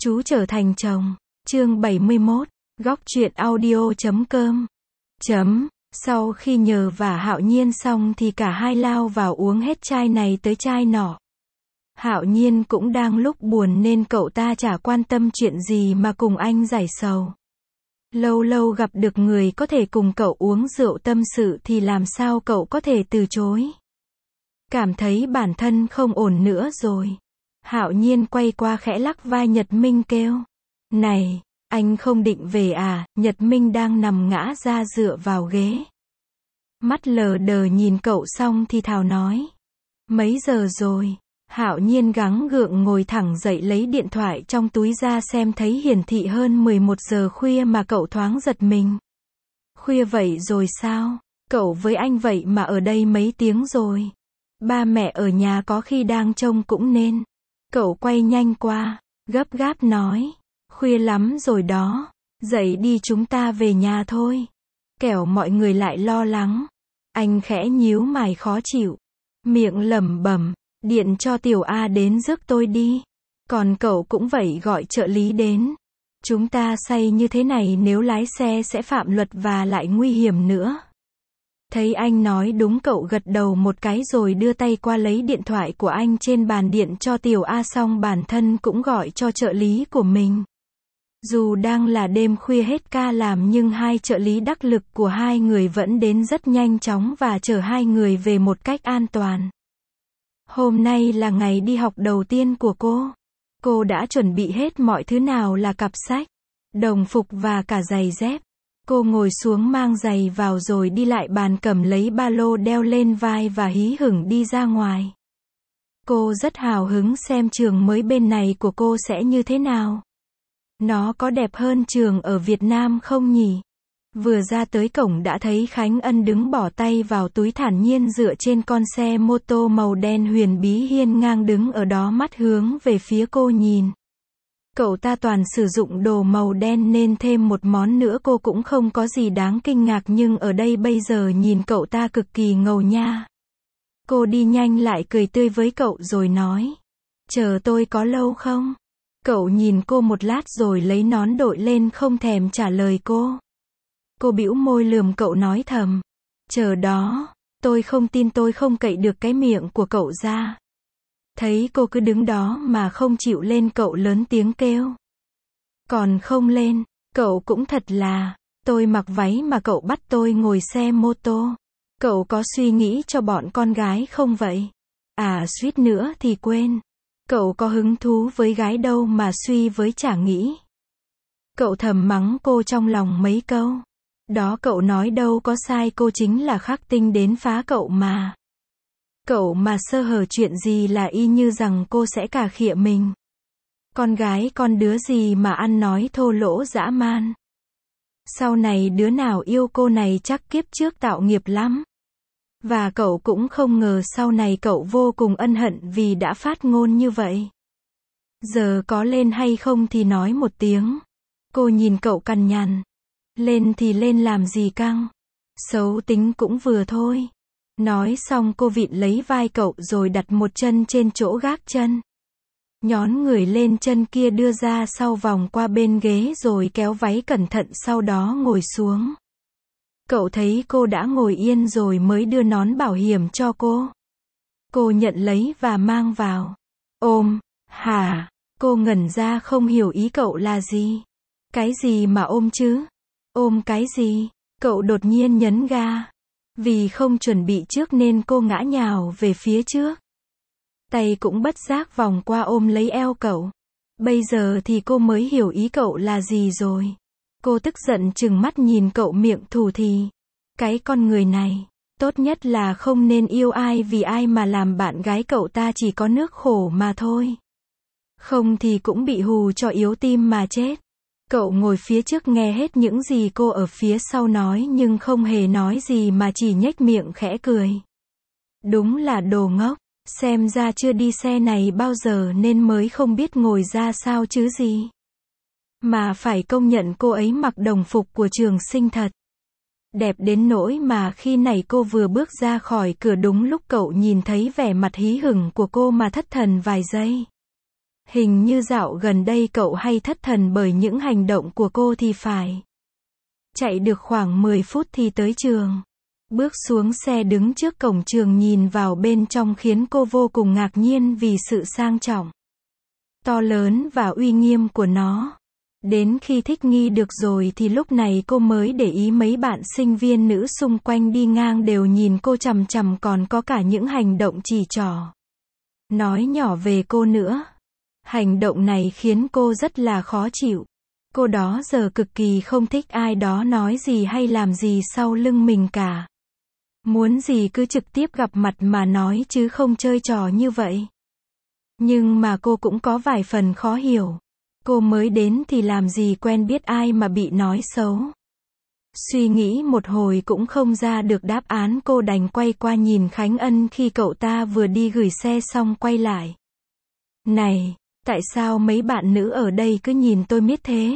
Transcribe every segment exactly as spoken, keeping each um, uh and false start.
Chú trở thành chồng. Chương bảy mươi mốt. Góc truyện audio chấm com. Chấm. Sau khi nhờ vả Hạo Nhiên xong thì cả hai lao vào uống hết chai này tới chai nọ. Hạo Nhiên cũng đang lúc buồn nên cậu ta chả quan tâm chuyện gì mà cùng anh giải sầu. Lâu lâu gặp được người có thể cùng cậu uống rượu tâm sự thì làm sao cậu có thể từ chối. Cảm thấy bản thân không ổn nữa rồi. Hạo Nhiên quay qua khẽ lắc vai Nhật Minh kêu. Này, anh không định về à? Nhật Minh đang nằm ngã ra dựa vào ghế. Mắt lờ đờ nhìn cậu xong thì thào nói. Mấy giờ rồi? Hạo Nhiên gắng gượng ngồi thẳng dậy lấy điện thoại trong túi ra xem thấy hiển thị hơn mười một giờ khuya mà cậu thoáng giật mình. Khuya vậy rồi sao? Cậu với anh vậy mà ở đây mấy tiếng rồi. Ba mẹ ở nhà có khi đang trông cũng nên. Cậu quay nhanh qua, gấp gáp nói. Khuya lắm rồi đó. Dậy đi chúng ta về nhà thôi. Kẻo mọi người lại lo lắng. Anh khẽ nhíu mày khó chịu. Miệng lẩm bẩm. Điện cho Tiểu A đến rước tôi đi. Còn cậu cũng vậy gọi trợ lý đến. Chúng ta say như thế này nếu lái xe sẽ phạm luật và lại nguy hiểm nữa. Thấy anh nói đúng cậu gật đầu một cái rồi đưa tay qua lấy điện thoại của anh trên bàn điện cho Tiểu A xong bản thân cũng gọi cho trợ lý của mình. Dù đang là đêm khuya hết ca làm nhưng hai trợ lý đắc lực của hai người vẫn đến rất nhanh chóng và chở hai người về một cách an toàn. Hôm nay là ngày đi học đầu tiên của cô. Cô đã chuẩn bị hết mọi thứ nào là cặp sách, đồng phục và cả giày dép. Cô ngồi xuống mang giày vào rồi đi lại bàn cầm lấy ba lô đeo lên vai và hí hửng đi ra ngoài. Cô rất hào hứng xem trường mới bên này của cô sẽ như thế nào. Nó có đẹp hơn trường ở Việt Nam không nhỉ? Vừa ra tới cổng đã thấy Khánh Ân đứng bỏ tay vào túi thản nhiên dựa trên con xe mô tô màu đen huyền bí hiên ngang đứng ở đó mắt hướng về phía cô nhìn. Cậu ta toàn sử dụng đồ màu đen nên thêm một món nữa cô cũng không có gì đáng kinh ngạc nhưng ở đây bây giờ nhìn cậu ta cực kỳ ngầu nha. Cô đi nhanh lại cười tươi với cậu rồi nói. Chờ tôi có lâu không? Cậu nhìn cô một lát rồi lấy nón đội lên không thèm trả lời cô. Cô bĩu môi lườm cậu nói thầm. Chờ đó, tôi không tin tôi không cậy được cái miệng của cậu ra. Thấy cô cứ đứng đó mà không chịu lên cậu lớn tiếng kêu. Còn không lên, cậu cũng thật là, tôi mặc váy mà cậu bắt tôi ngồi xe mô tô. Cậu có suy nghĩ cho bọn con gái không vậy? À suýt nữa thì quên. Cậu có hứng thú với gái đâu mà suy với chả nghĩ. Cậu thầm mắng cô trong lòng mấy câu. Đó cậu nói đâu có sai cô chính là khắc tinh đến phá cậu mà. Cậu mà sơ hở chuyện gì là y như rằng cô sẽ cà khịa mình. Con gái con đứa gì mà ăn nói thô lỗ dã man. Sau này đứa nào yêu cô này chắc kiếp trước tạo nghiệp lắm. Và cậu cũng không ngờ sau này cậu vô cùng ân hận vì đã phát ngôn như vậy. Giờ có lên hay không thì nói một tiếng. Cô nhìn cậu cằn nhằn. Lên thì lên làm gì căng. Xấu tính cũng vừa thôi. Nói xong cô vịn lấy vai cậu rồi đặt một chân trên chỗ gác chân. Nhón người lên chân kia đưa ra sau vòng qua bên ghế rồi kéo váy cẩn thận sau đó ngồi xuống. Cậu thấy cô đã ngồi yên rồi mới đưa nón bảo hiểm cho cô. Cô nhận lấy và mang vào. Ôm, hả? Cô ngẩn ra không hiểu ý cậu là gì. Cái gì mà ôm chứ? Ôm cái gì? Cậu đột nhiên nhấn ga. Vì không chuẩn bị trước nên cô ngã nhào về phía trước. Tay cũng bất giác vòng qua ôm lấy eo cậu. Bây giờ thì cô mới hiểu ý cậu là gì rồi. Cô tức giận trừng mắt nhìn cậu miệng thủ thỉ. Cái con người này, tốt nhất là không nên yêu ai vì ai mà làm bạn gái cậu ta chỉ có nước khổ mà thôi. Không thì cũng bị hù cho yếu tim mà chết. Cậu ngồi phía trước nghe hết những gì cô ở phía sau nói nhưng không hề nói gì mà chỉ nhếch miệng khẽ cười. Đúng là đồ ngốc, xem ra chưa đi xe này bao giờ nên mới không biết ngồi ra sao chứ gì. Mà phải công nhận cô ấy mặc đồng phục của trường sinh thật. Đẹp đến nỗi mà khi này cô vừa bước ra khỏi cửa đúng lúc cậu nhìn thấy vẻ mặt hí hửng của cô mà thất thần vài giây. Hình như dạo gần đây cậu hay thất thần bởi những hành động của cô thì phải. Chạy được khoảng mười phút thì tới trường. Bước xuống xe đứng trước cổng trường nhìn vào bên trong khiến cô vô cùng ngạc nhiên vì sự sang trọng, to lớn và uy nghiêm của nó. Đến khi thích nghi được rồi thì lúc này cô mới để ý mấy bạn sinh viên nữ xung quanh đi ngang đều nhìn cô chằm chằm, còn có cả những hành động chỉ trỏ, nói nhỏ về cô nữa. Hành động này khiến cô rất là khó chịu. Cô đó giờ cực kỳ không thích ai đó nói gì hay làm gì sau lưng mình cả. Muốn gì cứ trực tiếp gặp mặt mà nói chứ không chơi trò như vậy. Nhưng mà cô cũng có vài phần khó hiểu. Cô mới đến thì làm gì quen biết ai mà bị nói xấu. Suy nghĩ một hồi cũng không ra được đáp án, cô đành quay qua nhìn Khánh Ân khi cậu ta vừa đi gửi xe xong quay lại. Này, tại sao mấy bạn nữ ở đây cứ nhìn tôi miết thế?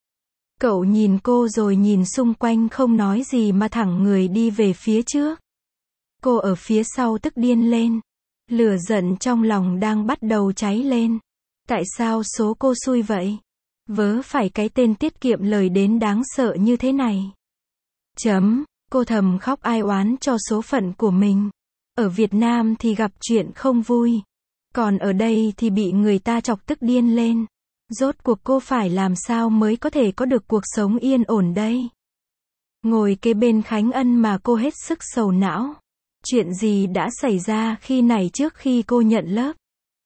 Cậu nhìn cô rồi nhìn xung quanh không nói gì mà thẳng người đi về phía trước. Cô ở phía sau tức điên lên. Lửa giận trong lòng đang bắt đầu cháy lên. Tại sao số cô xui vậy? Vớ phải cái tên tiết kiệm lời đến đáng sợ như thế này. Chấm, cô thầm khóc ai oán cho số phận của mình. Ở Việt Nam thì gặp chuyện không vui. Còn ở đây thì bị người ta chọc tức điên lên. Rốt cuộc cô phải làm sao mới có thể có được cuộc sống yên ổn đây? Ngồi kế bên Khánh Ân mà cô hết sức sầu não. Chuyện gì đã xảy ra khi này trước khi cô nhận lớp?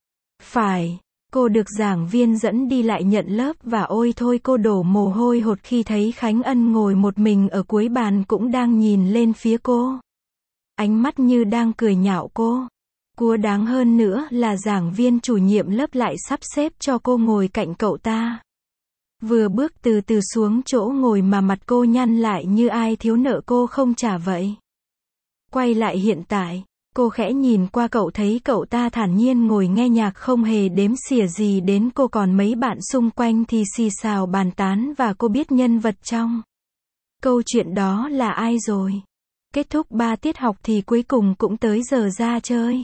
Phải, cô được giảng viên dẫn đi lại nhận lớp và ôi thôi cô đổ mồ hôi hột khi thấy Khánh Ân ngồi một mình ở cuối bàn cũng đang nhìn lên phía cô. Ánh mắt như đang cười nhạo cô. Cua đáng hơn nữa là giảng viên chủ nhiệm lớp lại sắp xếp cho cô ngồi cạnh cậu ta. Vừa bước từ từ xuống chỗ ngồi mà mặt cô nhăn lại như ai thiếu nợ cô không trả vậy. Quay lại hiện tại, cô khẽ nhìn qua cậu thấy cậu ta thản nhiên ngồi nghe nhạc không hề đếm xỉa gì đến cô, còn mấy bạn xung quanh thì xì xào bàn tán và cô biết nhân vật trong câu chuyện đó là ai rồi. Kết thúc ba tiết học thì cuối cùng cũng tới giờ ra chơi.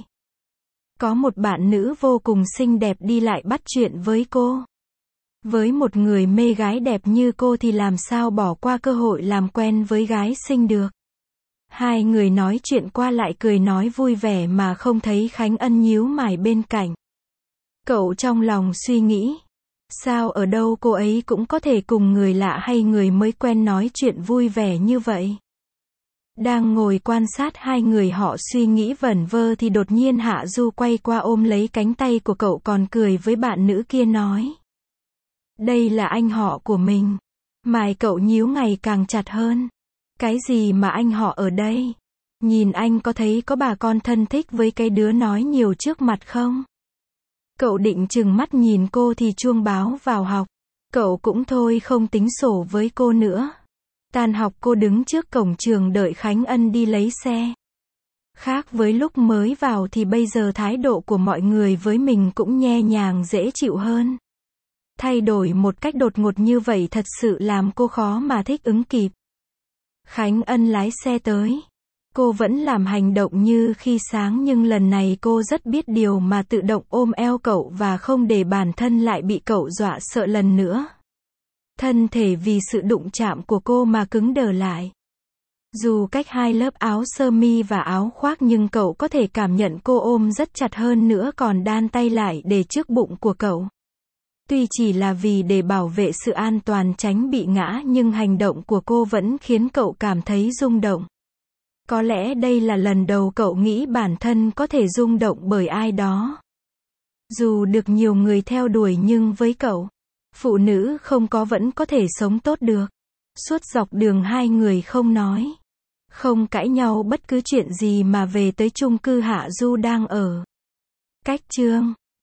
Có một bạn nữ vô cùng xinh đẹp đi lại bắt chuyện với cô. Với một người mê gái đẹp như cô thì làm sao bỏ qua cơ hội làm quen với gái xinh được. Hai người nói chuyện qua lại cười nói vui vẻ mà không thấy Khánh Ân nhíu mày bên cạnh. Cậu trong lòng suy nghĩ. Sao ở đâu cô ấy cũng có thể cùng người lạ hay người mới quen nói chuyện vui vẻ như vậy? Đang ngồi quan sát hai người họ suy nghĩ vẩn vơ thì đột nhiên Hạ Du quay qua ôm lấy cánh tay của cậu còn cười với bạn nữ kia nói. Đây là anh họ của mình. Mày cậu nhíu ngày càng chặt hơn. Cái gì mà anh họ ở đây? Nhìn anh có thấy có bà con thân thích với cái đứa nói nhiều trước mặt không? Cậu định trừng mắt nhìn cô thì chuông báo vào học. Cậu cũng thôi không tính sổ với cô nữa. Tan học cô đứng trước cổng trường đợi Khánh Ân đi lấy xe. Khác với lúc mới vào thì bây giờ thái độ của mọi người với mình cũng nhẹ nhàng dễ chịu hơn. Thay đổi một cách đột ngột như vậy thật sự làm cô khó mà thích ứng kịp. Khánh Ân lái xe tới. Cô vẫn làm hành động như khi sáng nhưng lần này cô rất biết điều mà tự động ôm eo cậu và không để bản thân lại bị cậu dọa sợ lần nữa. Thân thể vì sự đụng chạm của cô mà cứng đờ lại. Dù cách hai lớp áo sơ mi và áo khoác nhưng cậu có thể cảm nhận cô ôm rất chặt hơn nữa còn đan tay lại để trước bụng của cậu. Tuy chỉ là vì để bảo vệ sự an toàn tránh bị ngã nhưng hành động của cô vẫn khiến cậu cảm thấy rung động. Có lẽ đây là lần đầu cậu nghĩ bản thân có thể rung động bởi ai đó. Dù được nhiều người theo đuổi nhưng với cậu, phụ nữ không có vẫn có thể sống tốt được. Suốt dọc đường hai người không nói, không cãi nhau bất cứ chuyện gì mà về tới chung cư Hạ Du đang ở. Cách chương